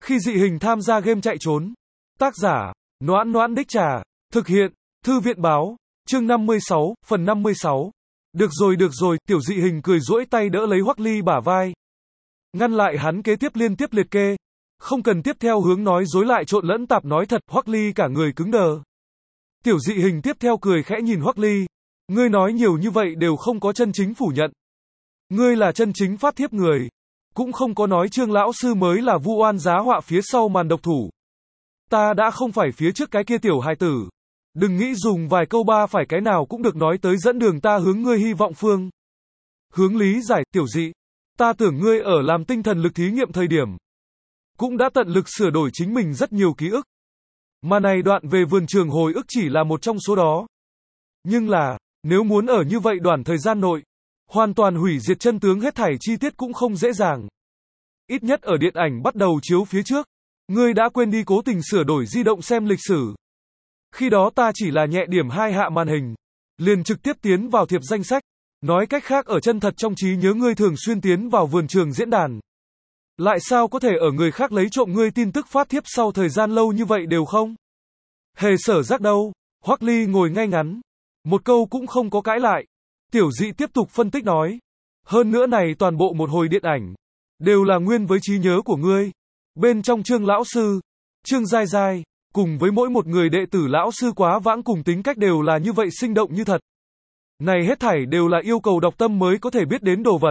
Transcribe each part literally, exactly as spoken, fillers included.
Khi dị hình tham gia game chạy trốn. Tác giả, Noãn Noãn Đích Trà. Thực hiện, Thư viện báo. Chương năm mươi sáu, phần năm mươi sáu. Được rồi được rồi, tiểu dị hình cười duỗi tay đỡ lấy Hoắc Ly bả vai. Ngăn lại hắn kế tiếp liên tiếp liệt kê. Không cần tiếp theo hướng nói dối lại trộn lẫn tạp nói thật, Hoắc Ly cả người cứng đờ. Tiểu dị hình tiếp theo cười khẽ nhìn Hoắc Ly. Ngươi nói nhiều như vậy đều không có chân chính phủ nhận. Ngươi là chân chính phát thiếp người. Cũng không có nói Trương lão sư mới là vu oan giá họa phía sau màn độc thủ. Ta đã không phải phía trước cái kia tiểu hài tử. Đừng nghĩ dùng vài câu ba phải cái nào cũng được nói tới dẫn đường ta hướng ngươi hy vọng phương. Hướng lý giải, tiểu dị. Ta tưởng ngươi ở làm tinh thần lực thí nghiệm thời điểm. Cũng đã tận lực sửa đổi chính mình rất nhiều ký ức. Mà này đoạn về vườn trường hồi ức chỉ là một trong số đó. Nhưng là, nếu muốn ở như vậy đoạn thời gian nội, hoàn toàn hủy diệt chân tướng hết thảy chi tiết cũng không dễ dàng. Ít nhất ở điện ảnh bắt đầu chiếu phía trước, ngươi đã quên đi cố tình sửa đổi di động xem lịch sử. Khi đó ta chỉ là nhẹ điểm hai hạ màn hình, liền trực tiếp tiến vào thiệp danh sách. Nói cách khác ở chân thật trong trí nhớ ngươi thường xuyên tiến vào vườn trường diễn đàn. Lại sao có thể ở người khác lấy trộm ngươi tin tức phát thiếp sau thời gian lâu như vậy đều không? Hề sở giác đâu, Hoắc Ly ngồi ngay ngắn. Một câu cũng không có cãi lại. Tiểu dị tiếp tục phân tích nói. Hơn nữa này toàn bộ một hồi điện ảnh. Đều là nguyên với trí nhớ của ngươi. Bên trong Trương lão sư, Trương Giai Giai, cùng với mỗi một người đệ tử lão sư quá vãng cùng tính cách đều là như vậy sinh động như thật. Này hết thảy đều là yêu cầu đọc tâm mới có thể biết đến đồ vật.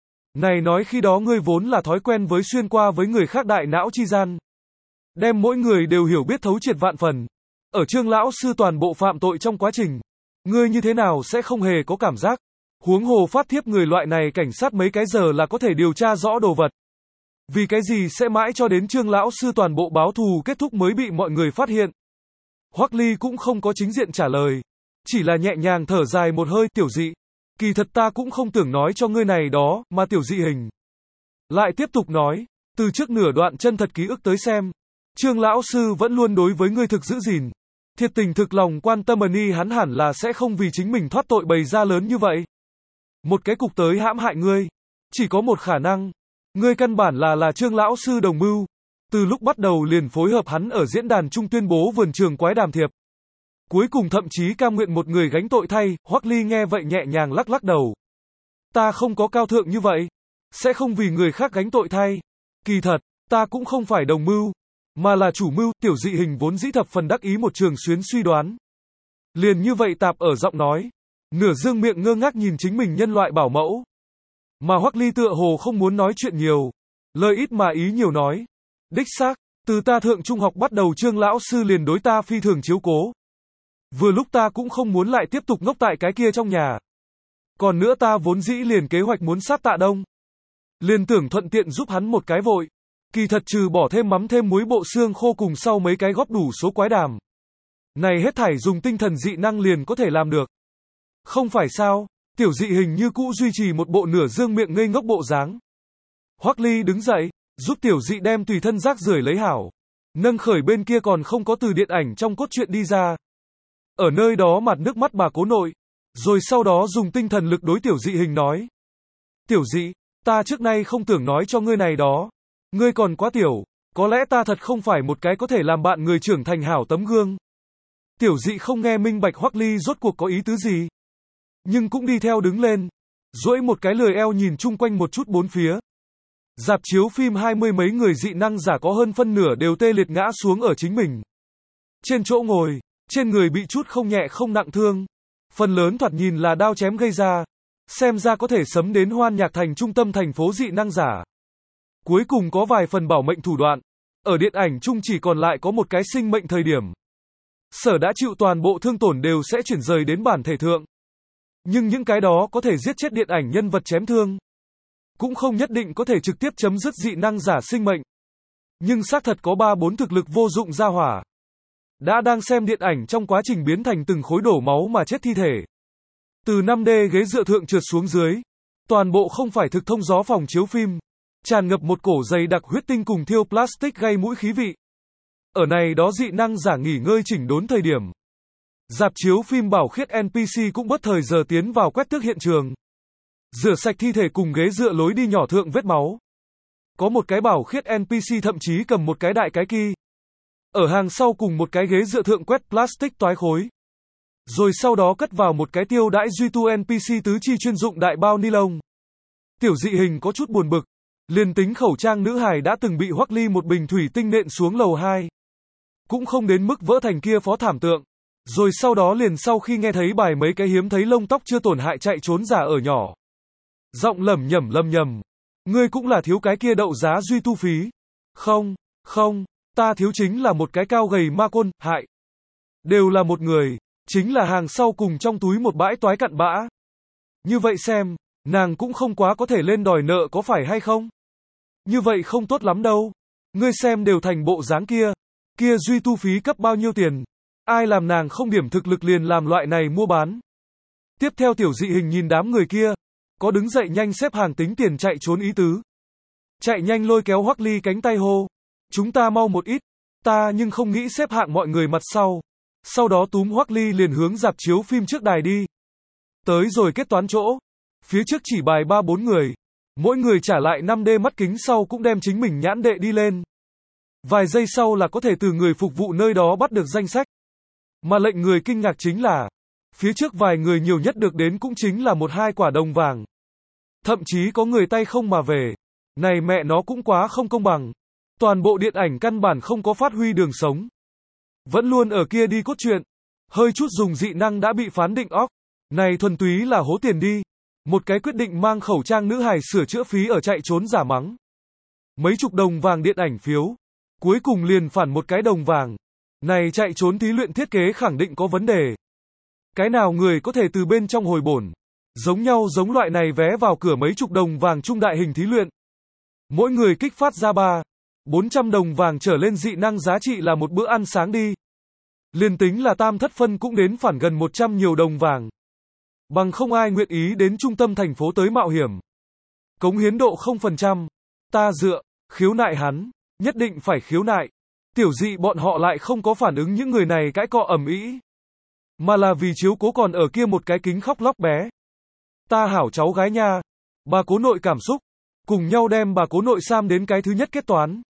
Này nói khi đó ngươi vốn là thói quen với xuyên qua với người khác đại não chi gian. Đem mỗi người đều hiểu biết thấu triệt vạn phần. Ở Trương lão sư toàn bộ phạm tội trong quá trình. Ngươi như thế nào sẽ không hề có cảm giác. Huống hồ phát thiếp người loại này cảnh sát mấy cái giờ là có thể điều tra rõ đồ vật. Vì cái gì sẽ mãi cho đến Trương lão sư toàn bộ báo thù kết thúc mới bị mọi người phát hiện. Hoắc Ly cũng không có chính diện trả lời. Chỉ là nhẹ nhàng thở dài một hơi, tiểu dị. Kỳ thật ta cũng không tưởng nói cho ngươi này đó, mà tiểu dị hình. Lại tiếp tục nói, từ trước nửa đoạn chân thật ký ức tới xem. Trương lão sư vẫn luôn đối với ngươi thực giữ gìn. Thiệt tình thực lòng quan tâm ni hắn hẳn là sẽ không vì chính mình thoát tội bày ra lớn như vậy. Một cái cục tới hãm hại ngươi. Chỉ có một khả năng. Ngươi căn bản là là Trương lão sư đồng mưu. Từ lúc bắt đầu liền phối hợp hắn ở diễn đàn trung tuyên bố vườn trường quái đàm thiệp. Cuối cùng thậm chí cam nguyện một người gánh tội thay, Hoắc Ly nghe vậy nhẹ nhàng lắc lắc đầu. Ta không có cao thượng như vậy. Sẽ không vì người khác gánh tội thay. Kỳ thật, ta cũng không phải đồng mưu. Mà là chủ mưu, tiểu dị hình vốn dĩ thập phần đắc ý một trường xuyến suy đoán. Liền như vậy tạp ở giọng nói. Nửa dương miệng ngơ ngác nhìn chính mình nhân loại bảo mẫu. Mà Hoắc Ly tựa hồ không muốn nói chuyện nhiều. Lời ít mà ý nhiều nói. Đích xác, từ ta thượng trung học bắt đầu Trương lão sư liền đối ta phi thường chiếu cố. Vừa lúc ta cũng không muốn lại tiếp tục ngốc tại cái kia trong nhà. Còn nữa ta vốn dĩ liền kế hoạch muốn sát Tạ Đông. Liền tưởng thuận tiện giúp hắn một cái vội. Kỳ thật trừ bỏ thêm mắm thêm muối bộ xương khô cùng sau mấy cái góp đủ số quái đàm. Này hết thảy dùng tinh thần dị năng liền có thể làm được. Không phải sao, tiểu dị hình như cũ duy trì một bộ nửa dương miệng ngây ngốc bộ dáng. Hoắc Ly đứng dậy, giúp tiểu dị đem tùy thân rác rưởi lấy hảo. Nâng khởi bên kia còn không có từ điện ảnh trong cốt truyện đi ra. Ở nơi đó mặt nước mắt bà cố nội. Rồi sau đó dùng tinh thần lực đối tiểu dị hình nói. Tiểu dị, ta trước nay không tưởng nói cho ngươi này đó. Ngươi còn quá tiểu, có lẽ ta thật không phải một cái có thể làm bạn người trưởng thành hảo tấm gương. Tiểu dị không nghe minh bạch Hoắc Ly rốt cuộc có ý tứ gì. Nhưng cũng đi theo đứng lên. Duỗi một cái lười eo nhìn chung quanh một chút bốn phía. Rạp chiếu phim hai mươi mấy người dị năng giả có hơn phân nửa đều tê liệt ngã xuống ở chính mình. Trên chỗ ngồi, trên người bị chút không nhẹ không nặng thương. Phần lớn thoạt nhìn là đao chém gây ra. Xem ra có thể sấm đến Hoan Nhạc Thành trung tâm thành phố dị năng giả. Cuối cùng có vài phần bảo mệnh thủ đoạn. Ở điện ảnh chung chỉ còn lại có một cái sinh mệnh thời điểm. Sở đã chịu toàn bộ thương tổn đều sẽ chuyển rời đến bản thể thượng. Nhưng những cái đó có thể giết chết điện ảnh nhân vật chém thương. Cũng không nhất định có thể trực tiếp chấm dứt dị năng giả sinh mệnh. Nhưng xác thật có ba bốn thực lực vô dụng ra hỏa. Đã đang xem điện ảnh trong quá trình biến thành từng khối đổ máu mà chết thi thể. Từ năm D ghế dựa thượng trượt xuống dưới. Toàn bộ không phải thực thông gió phòng chiếu phim. Tràn ngập một cổ dày đặc huyết tinh cùng thiêu plastic gây mũi khí vị. Ở này đó dị năng giả nghỉ ngơi chỉnh đốn thời điểm. Rạp chiếu phim bảo khiết en pê xê cũng bất thời giờ tiến vào quét tước hiện trường. Rửa sạch thi thể cùng ghế dựa lối đi nhỏ thượng vết máu. Có một cái bảo khiết en pê xê thậm chí cầm một cái đại cái ki. Ở hàng sau cùng một cái ghế dựa thượng quét plastic toái khối. Rồi sau đó cất vào một cái tiêu đãi duy tu en pê xê tứ chi chuyên dụng đại bao ni lông. Tiểu dị hình có chút buồn bực. Liền tính khẩu trang nữ hài đã từng bị Hoắc Ly một bình thủy tinh nện xuống lầu hai. Cũng không đến mức vỡ thành kia phó thảm tượng. Rồi sau đó liền sau khi nghe thấy bài mấy cái hiếm thấy lông tóc chưa tổn hại chạy trốn giả ở nhỏ. Giọng lẩm nhẩm lầm nhầm. Ngươi cũng là thiếu cái kia đậu giá duy tu phí. Không, không, ta thiếu chính là một cái cao gầy ma côn, hại. Đều là một người, chính là hàng sau cùng trong túi một bãi toái cặn bã. Như vậy xem, nàng cũng không quá có thể lên đòi nợ có phải hay không? Như vậy không tốt lắm đâu. Ngươi xem đều thành bộ dáng kia. Kia duy tu phí cấp bao nhiêu tiền? Ai làm nàng không điểm thực lực liền làm loại này mua bán? Tiếp theo tiểu dị hình nhìn đám người kia. Có đứng dậy nhanh xếp hàng tính tiền chạy trốn ý tứ. Chạy nhanh lôi kéo Hoắc Ly cánh tay hô. Chúng ta mau một ít. Ta nhưng không nghĩ xếp hạng mọi người mặt sau. Sau đó túm Hoắc Ly liền hướng rạp chiếu phim trước đài đi. Tới rồi kết toán chỗ. Phía trước chỉ bài ba bốn người. Mỗi người trả lại năm D mắt kính sau cũng đem chính mình nhãn đệ đi lên. Vài giây sau là có thể từ người phục vụ nơi đó bắt được danh sách. Mà lệnh người kinh ngạc chính là, phía trước vài người nhiều nhất được đến cũng chính là một hai quả đồng vàng. Thậm chí có người tay không mà về. Này mẹ nó cũng quá không công bằng. Toàn bộ điện ảnh căn bản không có phát huy đường sống. Vẫn luôn ở kia đi cốt truyện. Hơi chút dùng dị năng đã bị phán định óc. Này thuần túy là hố tiền đi. Một cái quyết định mang khẩu trang nữ hài sửa chữa phí ở chạy trốn giả mắng. Mấy chục đồng vàng điện ảnh phiếu. Cuối cùng liền phản một cái đồng vàng. Này chạy trốn thí luyện thiết kế khẳng định có vấn đề. Cái nào người có thể từ bên trong hồi bổn. Giống nhau giống loại này vé vào cửa mấy chục đồng vàng trung đại hình thí luyện. Mỗi người kích phát ra ba, bốn trăm đồng vàng trở lên dị năng giá trị là một bữa ăn sáng đi. Liền tính là tam thất phân cũng đến phản gần một trăm nhiều đồng vàng. Bằng không ai nguyện ý đến trung tâm thành phố tới mạo hiểm. Cống hiến độ không phần trăm. Ta dựa, khiếu nại hắn, nhất định phải khiếu nại. Tiểu dị bọn họ lại không có phản ứng những người này cãi cọ ầm ĩ, mà là vì chiếu cố còn ở kia một cái kính khóc lóc bé. Ta hảo cháu gái nha. Bà cố nội cảm xúc. Cùng nhau đem bà cố nội Sam đến cái thứ nhất kết toán.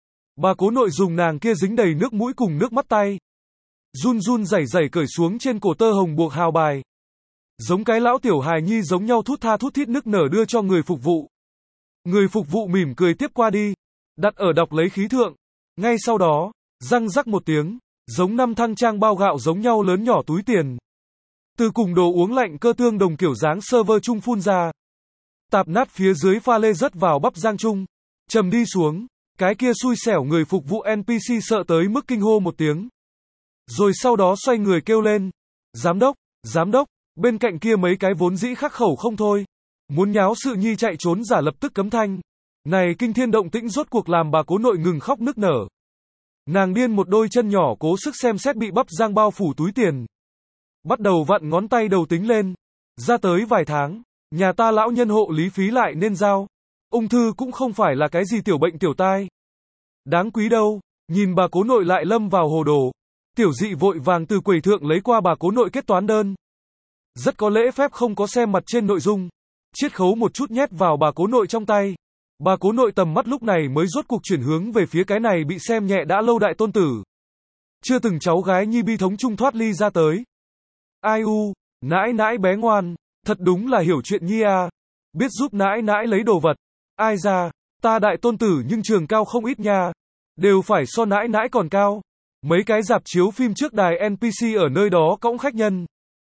Bà cố nội dùng nàng kia dính đầy nước mũi cùng nước mắt tay. Run run rẩy rẩy cởi xuống trên cổ tơ hồng buộc hào bài. Giống cái lão tiểu hài nhi giống nhau thút tha thút thít nức nở đưa cho người phục vụ. Người phục vụ mỉm cười tiếp qua đi. Đặt ở đọc lấy khí thượng. Ngay sau đó, răng rắc một tiếng. Giống năm thăng trang bao gạo giống nhau lớn nhỏ túi tiền. Từ cùng đồ uống lạnh cơ tương đồng kiểu dáng server chung phun ra. Tạp nát phía dưới pha lê rớt vào bắp rang chung. Trầm đi xuống. Cái kia xui xẻo người phục vụ en pê xê sợ tới mức kinh hô một tiếng. Rồi sau đó xoay người kêu lên. Giám đốc, giám đốc. Bên cạnh kia mấy cái vốn dĩ khắc khẩu không thôi. Muốn nháo sự nhi chạy trốn giả lập tức cấm thanh. Này kinh thiên động tĩnh rốt cuộc làm bà cố nội ngừng khóc nức nở. Nàng điên một đôi chân nhỏ cố sức xem xét bị bắp rang bao phủ túi tiền. Bắt đầu vặn ngón tay đầu tính lên. Ra tới vài tháng, nhà ta lão nhân hộ lý phí lại nên giao. Ung thư cũng không phải là cái gì tiểu bệnh tiểu tai. Đáng quý đâu, nhìn bà cố nội lại lâm vào hồ đồ. Tiểu dị vội vàng từ quầy thượng lấy qua bà cố nội kết toán đơn. Rất có lễ phép không có xem mặt trên nội dung. Chiết khấu một chút nhét vào bà cố nội trong tay. Bà cố nội tầm mắt lúc này mới rốt cuộc chuyển hướng về phía cái này bị xem nhẹ đã lâu đại tôn tử. Chưa từng cháu gái nhi bi thống chung thoát ly ra tới. Ai u, nãi nãi bé ngoan, thật đúng là hiểu chuyện nhi à. Biết giúp nãi nãi lấy đồ vật. Ai ra, ta đại tôn tử nhưng trường cao không ít nha. Đều phải so nãi nãi còn cao. Mấy cái rạp chiếu phim trước đài en pê xê ở nơi đó cõng khách nhân.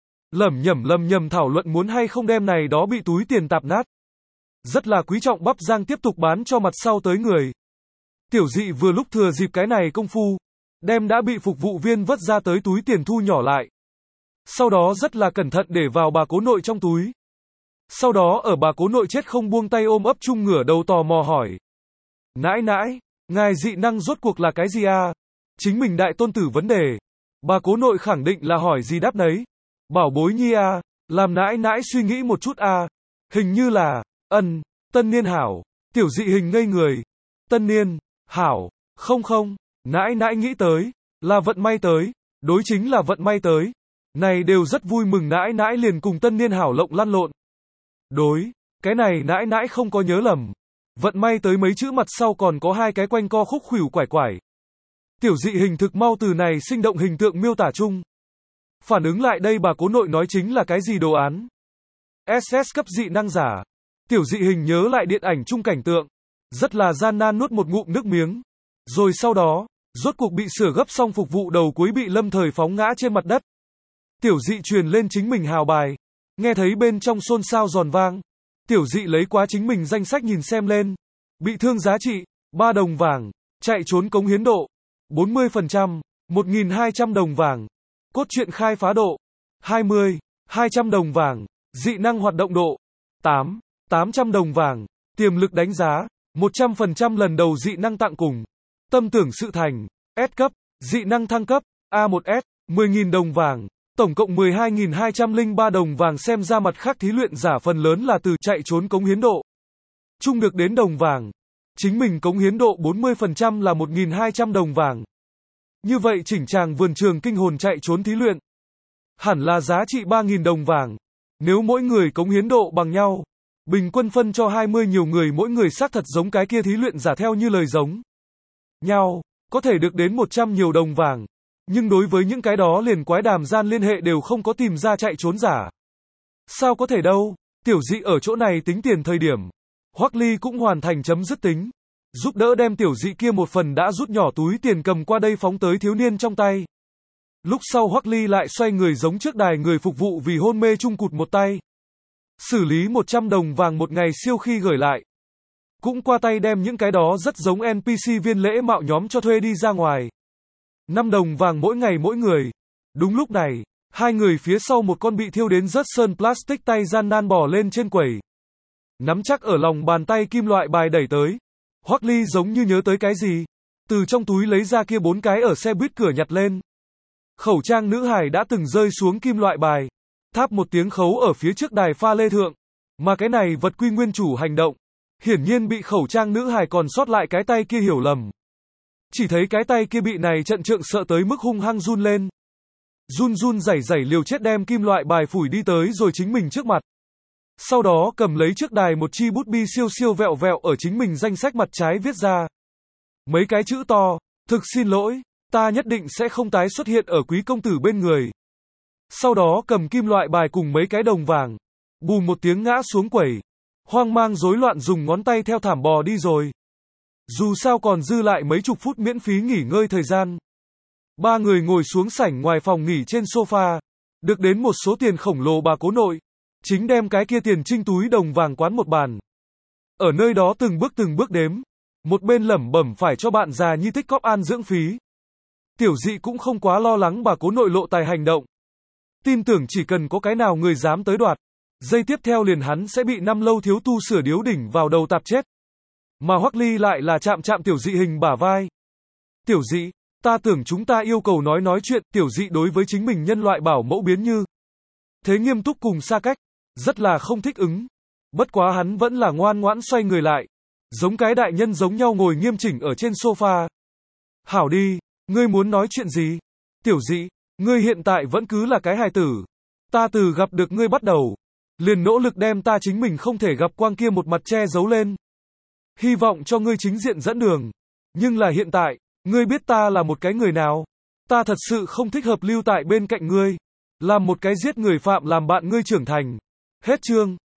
Lẩm nhẩm lầm nhầm thảo luận muốn hay không đem này đó bị túi tiền tạp nát. Rất là quý trọng bắp rang tiếp tục bán cho mặt sau tới người. Tiểu dị vừa lúc thừa dịp cái này công phu. Đem đã bị phục vụ viên vất ra tới túi tiền thu nhỏ lại. Sau đó rất là cẩn thận để vào bà cố nội trong túi. Sau đó ở bà cố nội chết không buông tay ôm ấp chung ngửa đầu tò mò hỏi. Nãi nãi, ngài dị năng rốt cuộc là cái gì à? Chính mình đại tôn tử vấn đề. Bà cố nội khẳng định là hỏi gì đáp nấy. Bảo bối nhi à, làm nãi nãi suy nghĩ một chút à. Hình như là, ân, tân niên hảo. Tiểu dị hình ngây người. Tân niên, hảo, không không, nãi nãi nghĩ tới, là vận may tới, đối chính là vận may tới. Này đều rất vui mừng nãi nãi liền cùng tân niên hảo lộng lăn lộn. Đối, cái này nãi nãi không có nhớ lầm. Vận may tới mấy chữ mặt sau còn có hai cái quanh co khúc khuỷu quải quải. Tiểu dị hình thực mau từ này sinh động hình tượng miêu tả chung. Phản ứng lại đây bà cố nội nói chính là cái gì đồ án. ét ét cấp dị năng giả. Tiểu dị hình nhớ lại điện ảnh chung cảnh tượng. Rất là gian nan nuốt một ngụm nước miếng. Rồi sau đó, rốt cuộc bị sửa gấp xong phục vụ đầu cuối bị lâm thời phóng ngã trên mặt đất. Tiểu dị truyền lên chính mình hào bài. Nghe thấy bên trong xôn xao giòn vang. Tiểu dị lấy quá chính mình danh sách nhìn xem lên. Bị thương giá trị, ba đồng vàng. Chạy trốn cống hiến độ, bốn mươi phần trăm, một nghìn hai trăm đồng vàng. Cốt truyện khai phá độ, hai mươi, hai trăm đồng vàng. Dị năng hoạt động độ, tám, tám trăm đồng vàng. Tiềm lực đánh giá, một trăm phần trăm lần đầu dị năng tặng cùng. Tâm tưởng sự thành, S cấp, dị năng thăng cấp, A một S, mười nghìn đồng vàng. Tổng cộng mười hai nghìn hai trăm lẻ ba đồng vàng, xem ra mặt khác thí luyện giả phần lớn là từ chạy trốn cống hiến độ. Chung được đến đồng vàng. Chính mình cống hiến độ bốn mươi phần trăm là một nghìn hai trăm đồng vàng. Như vậy chỉnh tràng vườn trường kinh hồn chạy trốn thí luyện. Hẳn là giá trị ba nghìn đồng vàng. Nếu mỗi người cống hiến độ bằng nhau. Bình quân phân cho hai mươi nhiều người mỗi người xác thật giống cái kia thí luyện giả theo như lời giống nhau. Có thể được đến một trăm nhiều đồng vàng. Nhưng đối với những cái đó liền quái đàm gian liên hệ đều không có tìm ra chạy trốn giả. Sao có thể đâu, tiểu dị ở chỗ này tính tiền thời điểm. Hoắc Ly cũng hoàn thành chấm dứt tính. Giúp đỡ đem tiểu dị kia một phần đã rút nhỏ túi tiền cầm qua đây phóng tới thiếu niên trong tay. Lúc sau Hoắc Ly lại xoay người giống trước đài người phục vụ vì hôn mê chung cụt một tay. Xử lý một trăm đồng vàng một ngày siêu khi gửi lại. Cũng qua tay đem những cái đó rất giống en pê xê viên lễ mạo nhóm cho thuê đi ra ngoài. năm đồng vàng mỗi ngày mỗi người. Đúng lúc này, hai người phía sau một con bị thiêu đến rớt sơn plastic tay gian nan bò lên trên quầy. Nắm chắc ở lòng bàn tay kim loại bài đẩy tới. Hoắc Ly giống như nhớ tới cái gì. Từ trong túi lấy ra kia bốn cái ở xe buýt cửa nhặt lên. Khẩu trang nữ hài đã từng rơi xuống kim loại bài. Tháp một tiếng khấu ở phía trước đài pha lê thượng. Mà cái này vật quy nguyên chủ hành động. Hiển nhiên bị khẩu trang nữ hài còn sót lại cái tay kia hiểu lầm. Chỉ thấy cái tay kia bị này trận trượng sợ tới mức hung hăng run lên. Run run rẩy rẩy liều chết đem kim loại bài phủi đi tới rồi chính mình trước mặt. Sau đó cầm lấy trước đài một chi bút bi siêu siêu vẹo vẹo ở chính mình danh sách mặt trái viết ra. Mấy cái chữ to, thực xin lỗi, ta nhất định sẽ không tái xuất hiện ở quý công tử bên người. Sau đó cầm kim loại bài cùng mấy cái đồng vàng. Bùm một tiếng ngã xuống quầy. Hoang mang rối loạn dùng ngón tay theo thảm bò đi rồi. Dù sao còn dư lại mấy chục phút miễn phí nghỉ ngơi thời gian. Ba người ngồi xuống sảnh ngoài phòng nghỉ trên sofa. Được đến một số tiền khổng lồ bà cố nội. Chính đem cái kia tiền trinh túi đồng vàng quán một bàn. Ở nơi đó từng bước từng bước đếm. Một bên lẩm bẩm phải cho bạn già nhi tích cóp an dưỡng phí. Tiểu dị cũng không quá lo lắng bà cố nội lộ tài hành động. Tin tưởng chỉ cần có cái nào người dám tới đoạt. Giây tiếp theo liền hắn sẽ bị năm lâu thiếu tu sửa điếu đỉnh vào đầu tạp chết. Mà Hoắc Ly lại là chạm chạm tiểu dị hình bả vai. Tiểu dị, ta tưởng chúng ta yêu cầu nói nói chuyện. Tiểu dị đối với chính mình nhân loại bảo mẫu biến như thế nghiêm túc cùng xa cách. Rất là không thích ứng. Bất quá hắn vẫn là ngoan ngoãn xoay người lại. Giống cái đại nhân giống nhau ngồi nghiêm chỉnh ở trên sofa. Hảo đi, ngươi muốn nói chuyện gì? Tiểu dị, ngươi hiện tại vẫn cứ là cái hài tử. Ta từ gặp được ngươi bắt đầu. Liền nỗ lực đem ta chính mình không thể gặp quang kia một mặt che giấu lên. Hy vọng cho ngươi chính diện dẫn đường. Nhưng là hiện tại, ngươi biết ta là một cái người nào. Ta thật sự không thích hợp lưu tại bên cạnh ngươi. Làm một cái giết người phạm làm bạn ngươi trưởng thành. Hết chương.